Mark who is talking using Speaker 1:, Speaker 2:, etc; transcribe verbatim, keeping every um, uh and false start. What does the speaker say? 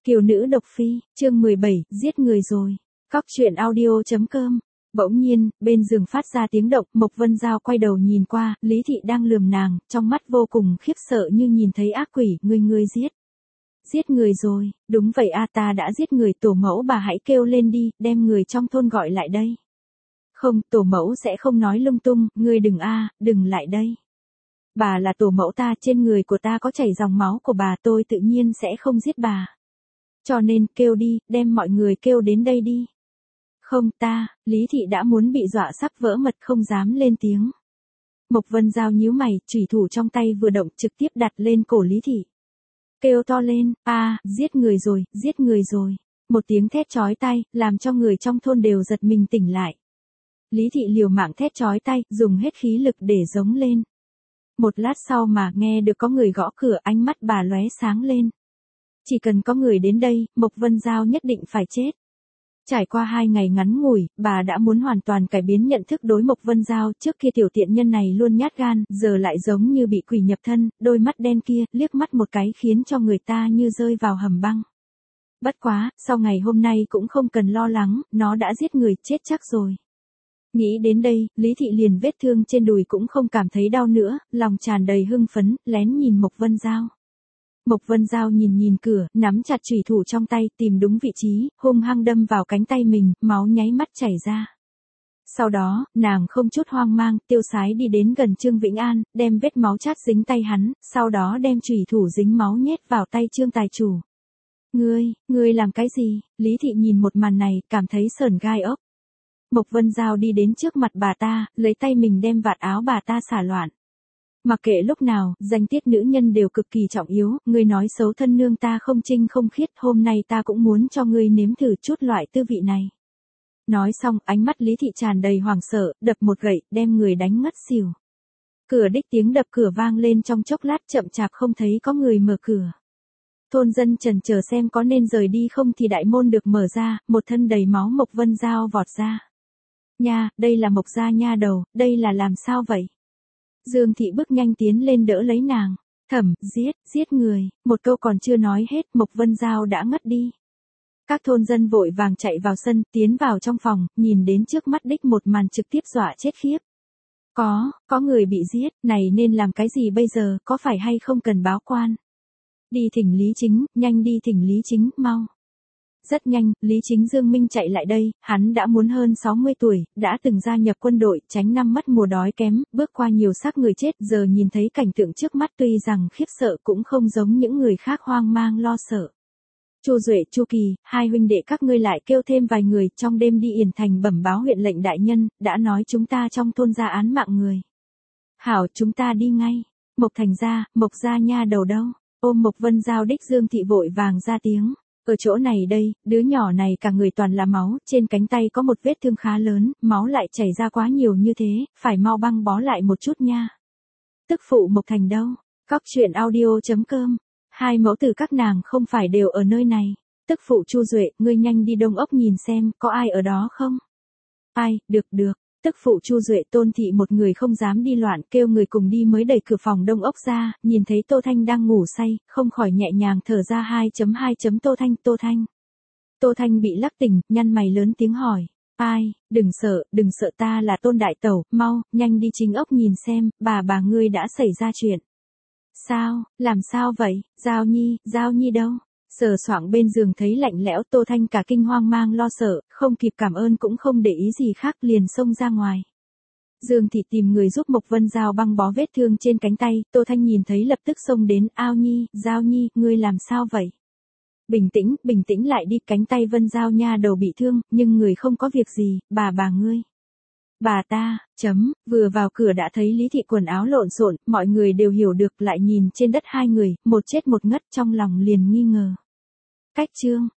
Speaker 1: Kiều nữ độc phi, chương mười bảy, giết người rồi. Cóc truyện audio chấm com. Bỗng nhiên, bên giường phát ra tiếng động, Mộc Vân Giao quay đầu nhìn qua, Lý Thị đang lườm nàng, trong mắt vô cùng khiếp sợ như nhìn thấy ác quỷ, ngươi ngươi giết. Giết người rồi, đúng vậy a, ta đã giết người, tổ mẫu bà hãy kêu lên đi, đem người trong thôn gọi lại đây. Không, tổ mẫu sẽ không nói lung tung, ngươi đừng a, đừng lại đây. Bà là tổ mẫu ta, trên người của ta có chảy dòng máu của bà, tôi tự nhiên sẽ không giết bà. Cho nên, kêu đi, đem mọi người kêu đến đây đi. Không ta, Lý Thị đã muốn bị dọa sắp vỡ mật không dám lên tiếng. Mộc Vân Giao nhíu mày, chủy thủ trong tay vừa động trực tiếp đặt lên cổ Lý Thị. Kêu to lên, a, giết người rồi, giết người rồi. Một tiếng thét chói tai, làm cho người trong thôn đều giật mình tỉnh lại. Lý Thị liều mạng thét chói tai, dùng hết khí lực để giống lên. Một lát sau mà nghe được có người gõ cửa, ánh mắt bà lóe sáng lên. Chỉ cần có người đến đây, Mộc Vân Giao nhất định phải chết. Trải qua hai ngày ngắn ngủi, bà đã muốn hoàn toàn cải biến nhận thức đối Mộc Vân Giao, trước kia tiểu tiện nhân này luôn nhát gan, giờ lại giống như bị quỷ nhập thân, đôi mắt đen kia, liếc mắt một cái khiến cho người ta như rơi vào hầm băng. Bất quá, sau ngày hôm nay cũng không cần lo lắng, nó đã giết người, chết chắc rồi. Nghĩ đến đây, Lý Thị liền vết thương trên đùi cũng không cảm thấy đau nữa, lòng tràn đầy hưng phấn, lén nhìn Mộc Vân Giao. Mộc Vân Giao nhìn nhìn cửa, nắm chặt chủy thủ trong tay, tìm đúng vị trí, hung hăng đâm vào cánh tay mình, máu nháy mắt chảy ra. Sau đó, nàng không chút hoang mang, tiêu sái đi đến gần Trương Vĩnh An, đem vết máu chát dính tay hắn, sau đó đem chủy thủ dính máu nhét vào tay Trương tài chủ. Ngươi, ngươi làm cái gì? Lý Thị nhìn một màn này, cảm thấy sởn gai ốc. Mộc Vân Giao đi đến trước mặt bà ta, lấy tay mình đem vạt áo bà ta xả loạn. Mặc kệ lúc nào, danh tiết nữ nhân đều cực kỳ trọng yếu, ngươi nói xấu thân nương ta không trinh không khiết, hôm nay ta cũng muốn cho ngươi nếm thử chút loại tư vị này. Nói xong, ánh mắt Lý Thị tràn đầy hoảng sợ, đập một gậy, đem người đánh ngất xỉu. Cửa đích tiếng đập cửa vang lên trong chốc lát, chậm chạp không thấy có người mở cửa. Thôn dân trần chờ xem có nên rời đi không thì đại môn được mở ra, một thân đầy máu Mộc Vân Giao vọt ra. Nha, đây là Mộc gia nha đầu, đây là làm sao vậy? Dương Thị bước nhanh tiến lên đỡ lấy nàng. Thẩm, giết, giết người, một câu còn chưa nói hết, Mộc Vân Giao đã ngất đi. Các thôn dân vội vàng chạy vào sân, tiến vào trong phòng, nhìn đến trước mắt đích một màn trực tiếp dọa chết khiếp. Có, có người bị giết, này nên làm cái gì bây giờ, có phải hay không cần báo quan? Đi thỉnh Lý Chính, nhanh đi thỉnh Lý Chính, mau. Rất nhanh, Lý Chính Dương Minh chạy lại đây, hắn đã muốn hơn sáu mươi tuổi, đã từng gia nhập quân đội, tránh năm mất mùa đói kém, bước qua nhiều xác người chết, giờ nhìn thấy cảnh tượng trước mắt tuy rằng khiếp sợ cũng không giống những người khác hoang mang lo sợ. Chu Duệ, Chu Kỳ, hai huynh đệ các ngươi lại kêu thêm vài người, trong đêm đi Yển Thành bẩm báo huyện lệnh đại nhân, đã nói chúng ta trong thôn ra án mạng người. Hảo, chúng ta đi ngay. Mộc Thành gia, Mộc gia nha đầu đâu? Ôm Mộc Vân Giao đích Dương Thị vội vàng ra tiếng. Ở chỗ này đây, đứa nhỏ này cả người toàn là máu, trên cánh tay có một vết thương khá lớn, máu lại chảy ra quá nhiều như thế, phải mau băng bó lại một chút nha. Tức phụ Mộc Thành đâu? Cóc truyện audio chấm com. Hai mẫu tử các nàng không phải đều ở nơi này. Tức phụ Chu Duệ, ngươi nhanh đi Đông Ốc nhìn xem, có ai ở đó không? Ai, được được. Tức phụ Chu Duệ, Tôn Thị một người không dám đi loạn, kêu người cùng đi mới đẩy cửa phòng Đông Ốc ra, nhìn thấy Tô Thanh đang ngủ say, không khỏi nhẹ nhàng thở ra hai chấm hai chấm Tô Thanh, Tô Thanh. Tô Thanh bị lắc tỉnh, nhăn mày lớn tiếng hỏi, ai, đừng sợ, đừng sợ, ta là Tôn đại tẩu, mau, nhanh đi Chính Ốc nhìn xem, bà bà ngươi đã xảy ra chuyện. Sao, làm sao vậy, Giao Nhi, Giao Nhi đâu? Sờ soạng bên giường thấy lạnh lẽo, Tô Thanh cả kinh hoang mang lo sợ, không kịp cảm ơn cũng không để ý gì khác, liền xông ra ngoài. Dương Thị tìm người giúp Mộc Vân Giao băng bó vết thương trên cánh tay, Tô Thanh nhìn thấy lập tức xông đến, Ao Nhi, Giao Nhi, ngươi làm sao vậy? Bình tĩnh, bình tĩnh lại đi, cánh tay Vân Giao nha đầu bị thương, nhưng người không có việc gì, bà bà ngươi. Bà ta, chấm, vừa vào cửa đã thấy Lý Thị quần áo lộn xộn, mọi người đều hiểu được, lại nhìn trên đất hai người, một chết một ngất, trong lòng liền nghi ngờ. Cách chương,